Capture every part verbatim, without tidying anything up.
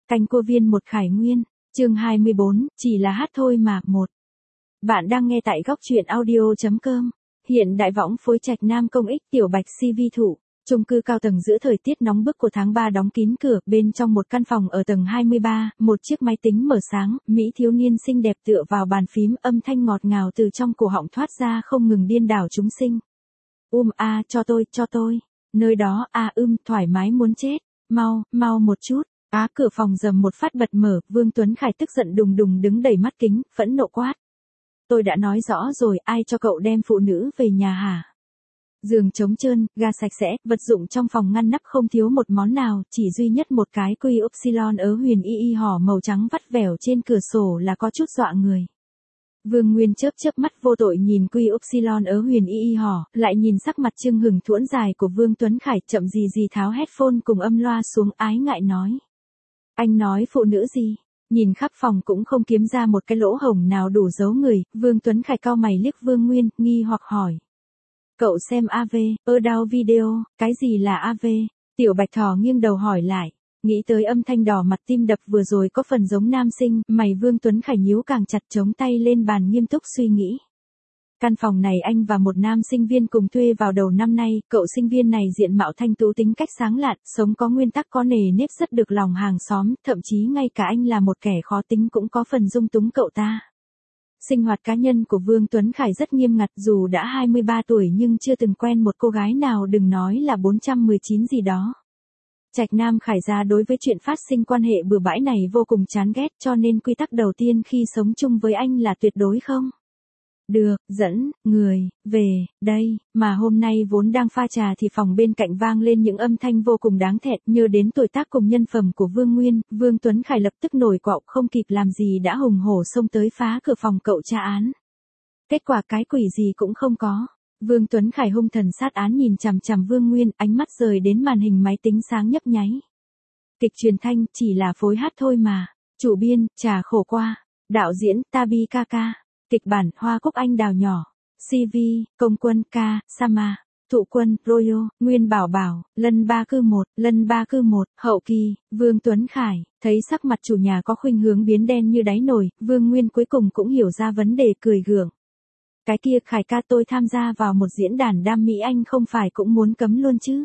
Canh cua viên một Khải Nguyên, chương hai mươi bốn, chỉ là hát thôi mà, một. Bạn đang nghe tại góc truyện audio chấm com. Hiện đại võng phối Trạch Nam công ích Tiểu Bạch xê vê thủ, chung cư cao tầng giữa thời tiết nóng bức của tháng ba đóng kín cửa, bên trong một căn phòng ở tầng hai mươi ba, một chiếc máy tính mở sáng, mỹ thiếu niên xinh đẹp tựa vào bàn phím, âm thanh ngọt ngào từ trong cổ họng thoát ra không ngừng điên đảo chúng sinh. Um a, cho tôi, cho tôi. Nơi đó, a à, ưm, thoải mái muốn chết. Mau, mau một chút. Á, cửa phòng rầm một phát bật mở, Vương Tuấn Khải tức giận đùng đùng đứng đầy mắt kính, phẫn nộ quát. Tôi đã nói rõ rồi, ai cho cậu đem phụ nữ về nhà hả? Giường trống trơn, ga sạch sẽ, vật dụng trong phòng ngăn nắp không thiếu một món nào, chỉ duy nhất một cái quy upsilon ớ huyền y y hỏ màu trắng vắt vẻo trên cửa sổ là có chút dọa người. Vương Nguyên chớp chớp mắt vô tội nhìn quy upsilon ớ huyền y y hỏ, lại nhìn sắc mặt trưng hừng thuỗn dài của Vương Tuấn Khải, chậm gì gì tháo headphone cùng âm loa xuống, ái ngại nói. Anh nói phụ nữ gì? Nhìn khắp phòng cũng không kiếm ra một cái lỗ hổng nào đủ giấu người, Vương Tuấn Khải cau mày liếc Vương Nguyên, nghi hoặc hỏi. Cậu xem a vê, ơ đau video, cái gì là a vê? Tiểu Bạch Thỏ nghiêng đầu hỏi lại. Nghĩ tới âm thanh đỏ mặt tim đập vừa rồi có phần giống nam sinh, mày Vương Tuấn Khải nhíu càng chặt, chống tay lên bàn nghiêm túc suy nghĩ. Căn phòng này anh và một nam sinh viên cùng thuê vào đầu năm nay, cậu sinh viên này diện mạo thanh tú, tính cách sáng lạn, sống có nguyên tắc có nề nếp, rất được lòng hàng xóm, thậm chí ngay cả anh là một kẻ khó tính cũng có phần dung túng cậu ta. Sinh hoạt cá nhân của Vương Tuấn Khải rất nghiêm ngặt, dù đã hai mươi ba tuổi nhưng chưa từng quen một cô gái nào, đừng nói là bốn trăm mười chín gì đó. Trạch Nam Khải gia đối với chuyện phát sinh quan hệ bừa bãi này vô cùng chán ghét, cho nên quy tắc đầu tiên khi sống chung với anh là tuyệt đối không được dẫn người về đây, mà hôm nay vốn đang pha trà thì phòng bên cạnh vang lên những âm thanh vô cùng đáng thẹn, nhớ đến tuổi tác cùng nhân phẩm của Vương Nguyên, Vương Tuấn Khải lập tức nổi quạo, không kịp làm gì đã hùng hổ xông tới phá cửa phòng cậu tra án. Kết quả cái quỷ gì cũng không có. Vương Tuấn Khải hung thần sát án nhìn chằm chằm Vương Nguyên, ánh mắt rời đến màn hình máy tính sáng nhấp nháy. Kịch truyền thanh, chỉ là phối hát thôi mà. Chủ biên, Trà Khổ Qua. Đạo diễn, Tabi Kaka. Kịch bản, Hoa Cúc Anh Đào Nhỏ. xê vê, Công Quân, Ca, Sama. Thụ Quân, Royo, Nguyên Bảo Bảo, Lân Ba Cư Một, Lân Ba Cư Một, Hậu Kỳ, Vương Tuấn Khải. Thấy sắc mặt chủ nhà có khuynh hướng biến đen như đáy nồi, Vương Nguyên cuối cùng cũng hiểu ra vấn đề, cười gượng. Cái kia Khải ca, tôi tham gia vào một diễn đàn đam mỹ, anh không phải cũng muốn cấm luôn chứ?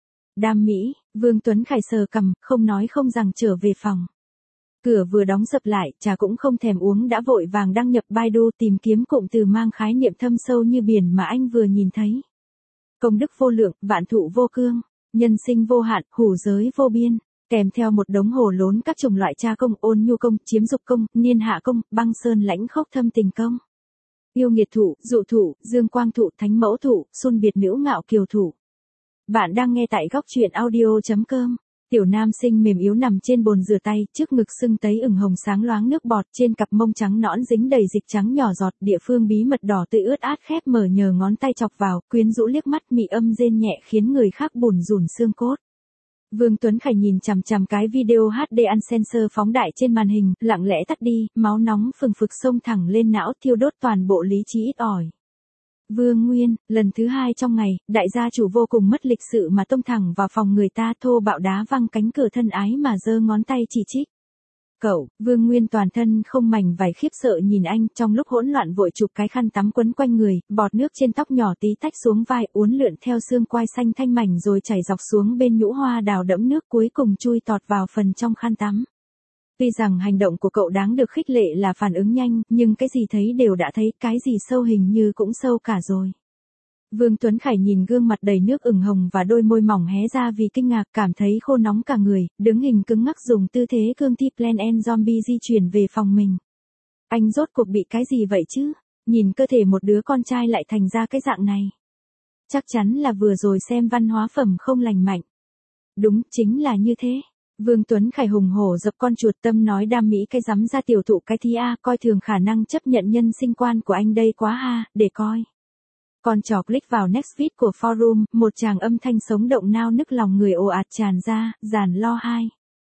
Đam mỹ? Vương Tuấn Khải sờ cằm, không nói không rằng trở về phòng. Cửa vừa đóng sập lại, trà cũng không thèm uống đã vội vàng đăng nhập Baidu tìm kiếm cụm từ mang khái niệm thâm sâu như biển mà anh vừa nhìn thấy. Công đức vô lượng, vạn thụ vô cương, nhân sinh vô hạn, hủ giới vô biên, kèm theo một đống hồ lốn các chủng loại tra công, ôn nhu công, chiếm dục công, niên hạ công, băng sơn lãnh khốc thâm tình công. Yêu nghiệt thụ, dụ thụ, dương quang thụ, thánh mẫu thụ, xuân biệt nữ ngạo kiều thụ. Bạn đang nghe tại góc truyện audio chấm com. Tiểu nam sinh mềm yếu nằm trên bồn rửa tay, trước ngực sưng tấy ửng hồng sáng loáng nước bọt, trên cặp mông trắng nõn dính đầy dịch trắng nhỏ giọt, địa phương bí mật đỏ tươi ướt át khép mở, nhờ ngón tay chọc vào, quyến rũ liếc mắt, mị âm rên nhẹ khiến người khác bủn rủn xương cốt. Vương Tuấn Khải nhìn chằm chằm cái video hát đê unsensor phóng đại trên màn hình, lặng lẽ tắt đi, máu nóng phừng phực xông thẳng lên não, thiêu đốt toàn bộ lý trí ít ỏi. Vương Nguyên, lần thứ hai trong ngày, đại gia chủ vô cùng mất lịch sự mà tông thẳng vào phòng người ta, thô bạo đá văng cánh cửa thân ái mà giơ ngón tay chỉ trích. Cậu, Vương Nguyên toàn thân không mảnh vải khiếp sợ nhìn anh, trong lúc hỗn loạn vội chụp cái khăn tắm quấn quanh người, bọt nước trên tóc nhỏ tí tách xuống vai, uốn lượn theo xương quai xanh thanh mảnh rồi chảy dọc xuống bên nhũ hoa đào đẫm nước, cuối cùng chui tọt vào phần trong khăn tắm. Tuy rằng hành động của cậu đáng được khích lệ là phản ứng nhanh, nhưng cái gì thấy đều đã thấy, cái gì sâu hình như cũng sâu cả rồi. Vương Tuấn Khải nhìn gương mặt đầy nước ửng hồng và đôi môi mỏng hé ra vì kinh ngạc, cảm thấy khô nóng cả người, đứng hình cứng ngắc dùng tư thế cương thi Plan and Zombie di chuyển về phòng mình. Anh rốt cuộc bị cái gì vậy chứ? Nhìn cơ thể một đứa con trai lại thành ra cái dạng này. Chắc chắn là vừa rồi xem văn hóa phẩm không lành mạnh. Đúng, chính là như thế. Vương Tuấn Khải hùng hổ dập con chuột, tâm nói đam mỹ cái rắm ra tiểu thụ cái thi a, coi thường khả năng chấp nhận nhân sinh quan của anh đây quá ha, để coi. Con trò click vào next feed của forum, một tràng âm thanh sống động nao nức lòng người ồ ạt tràn ra, giàn lo hai.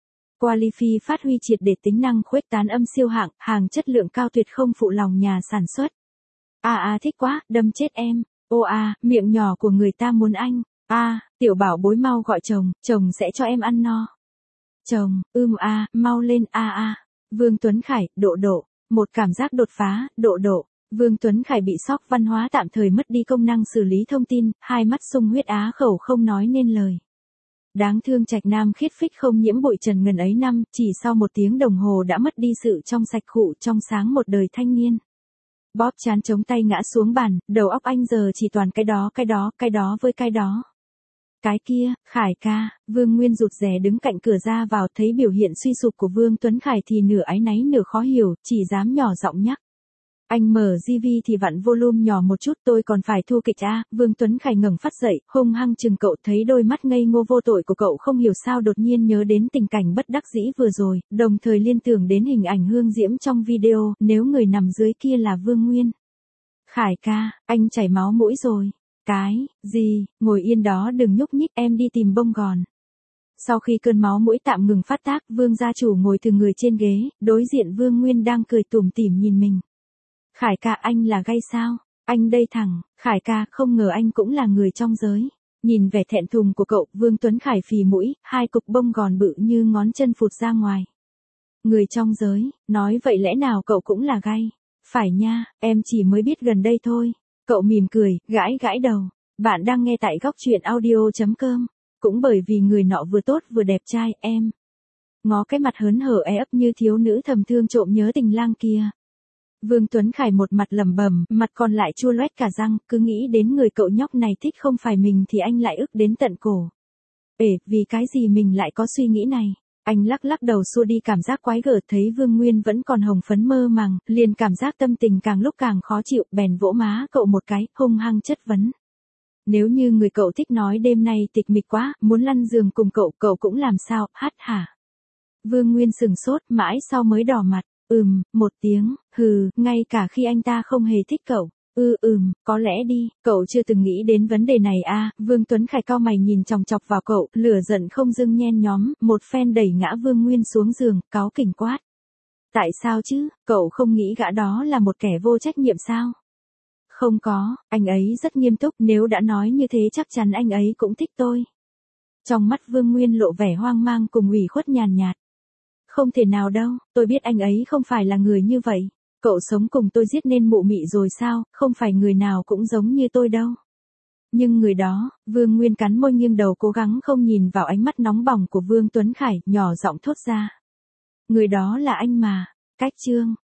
Qualify phát huy triệt để tính năng khuếch tán âm siêu hạng, hàng chất lượng cao tuyệt không phụ lòng nhà sản xuất. A a thích quá, đâm chết em. Ô a, miệng nhỏ của người ta muốn anh. A, tiểu bảo bối mau gọi chồng, chồng sẽ cho em ăn no. Chồng, ưm a, mau lên a a. Vương Tuấn Khải, độ độ. Một cảm giác đột phá, độ độ. Vương Tuấn Khải bị sốc văn hóa tạm thời mất đi công năng xử lý thông tin, hai mắt sung huyết á khẩu không nói nên lời. Đáng thương Trạch Nam khiết phích không nhiễm bụi trần ngần ấy năm, chỉ sau một tiếng đồng hồ đã mất đi sự trong sạch khụ trong sáng một đời thanh niên. Bóp chán chống tay ngã xuống bàn, đầu óc anh giờ chỉ toàn cái đó cái đó, cái đó với cái đó. Cái kia, Khải ca, Vương Nguyên rụt rè đứng cạnh cửa ra vào thấy biểu hiện suy sụp của Vương Tuấn Khải thì nửa áy náy nửa khó hiểu, chỉ dám nhỏ giọng nhắc. Anh mở gi vi thì vặn volume nhỏ một chút tôi còn phải thu kịch a. Vương Tuấn Khải ngẩng phát dậy, hung hăng chừng cậu thấy đôi mắt ngây ngô vô tội của cậu không hiểu sao đột nhiên nhớ đến tình cảnh bất đắc dĩ vừa rồi, đồng thời liên tưởng đến hình ảnh Hương Diễm trong video, nếu người nằm dưới kia là Vương Nguyên. Khải ca, anh chảy máu mũi rồi. Cái, gì, ngồi yên đó đừng nhúc nhích em đi tìm bông gòn. Sau khi cơn máu mũi tạm ngừng phát tác, Vương gia chủ ngồi từ người trên ghế, đối diện Vương Nguyên đang cười tủm tỉm nhìn mình. Khải ca anh là gay sao? Anh đây thẳng, Khải ca không ngờ anh cũng là người trong giới. Nhìn vẻ thẹn thùng của cậu, Vương Tuấn Khải phì mũi, hai cục bông gòn bự như ngón chân phụt ra ngoài. Người trong giới, nói vậy lẽ nào cậu cũng là gay? Phải nha, em chỉ mới biết gần đây thôi. Cậu mỉm cười, gãi gãi đầu. Bạn đang nghe tại góc truyện audio chấm com. Cũng bởi vì người nọ vừa tốt vừa đẹp trai, em. Ngó cái mặt hớn hở e ấp như thiếu nữ thầm thương trộm nhớ tình lang kia. Vương Tuấn Khải một mặt lẩm bẩm, mặt còn lại chua loét cả răng, cứ nghĩ đến người cậu nhóc này thích không phải mình thì anh lại ức đến tận cổ. Ể, vì cái gì mình lại có suy nghĩ này? Anh lắc lắc đầu xua đi cảm giác quái gở thấy Vương Nguyên vẫn còn hồng phấn mơ màng, liền cảm giác tâm tình càng lúc càng khó chịu, bèn vỗ má cậu một cái, hung hăng chất vấn. Nếu như người cậu thích nói đêm nay tịch mịch quá, muốn lăn giường cùng cậu, cậu cũng làm sao, hát hả? Vương Nguyên sừng sốt, mãi sau mới đỏ mặt, ừm, một tiếng, hừ, ngay cả khi anh ta không hề thích cậu. Ừ ừm, có lẽ đi, cậu chưa từng nghĩ đến vấn đề này à, Vương Tuấn Khải cau mày nhìn chòng chọc vào cậu, lửa giận không dưng nhen nhóm, một phen đẩy ngã Vương Nguyên xuống giường, cáu kỉnh quát. Tại sao chứ, cậu không nghĩ gã đó là một kẻ vô trách nhiệm sao? Không có, anh ấy rất nghiêm túc, nếu đã nói như thế chắc chắn anh ấy cũng thích tôi. Trong mắt Vương Nguyên lộ vẻ hoang mang cùng ủy khuất nhàn nhạt. Không thể nào đâu, tôi biết anh ấy không phải là người như vậy. Cậu sống cùng tôi giết nên mụ mị rồi sao, không phải người nào cũng giống như tôi đâu. Nhưng người đó, Vương Nguyên cắn môi nghiêng đầu cố gắng không nhìn vào ánh mắt nóng bỏng của Vương Tuấn Khải, nhỏ giọng thốt ra. Người đó là anh mà, cách chương,